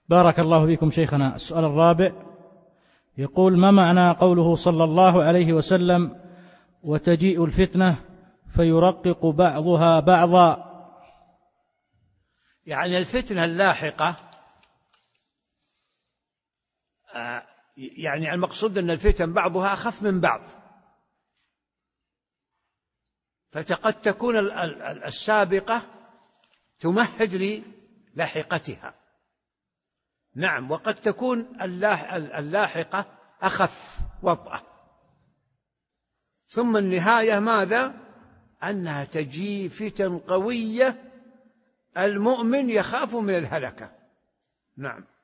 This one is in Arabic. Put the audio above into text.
بارك الله فيكم شيخنا. السؤال الرابع يقول: ما معنى قوله صلى الله عليه وسلم: وتجيء الفتنة فيرقق بعضها بعضا؟ يعني الفتنة اللاحقة، يعني المقصود أن الفتن بعضها أخف من بعض، فقد تكون السابقة تمهد للاحقتها، نعم، وقد تكون اللاحقة أخف وطأة، ثم النهاية ماذا؟ أنها تجي فتن قوية المؤمن يخاف من الهلكة. نعم.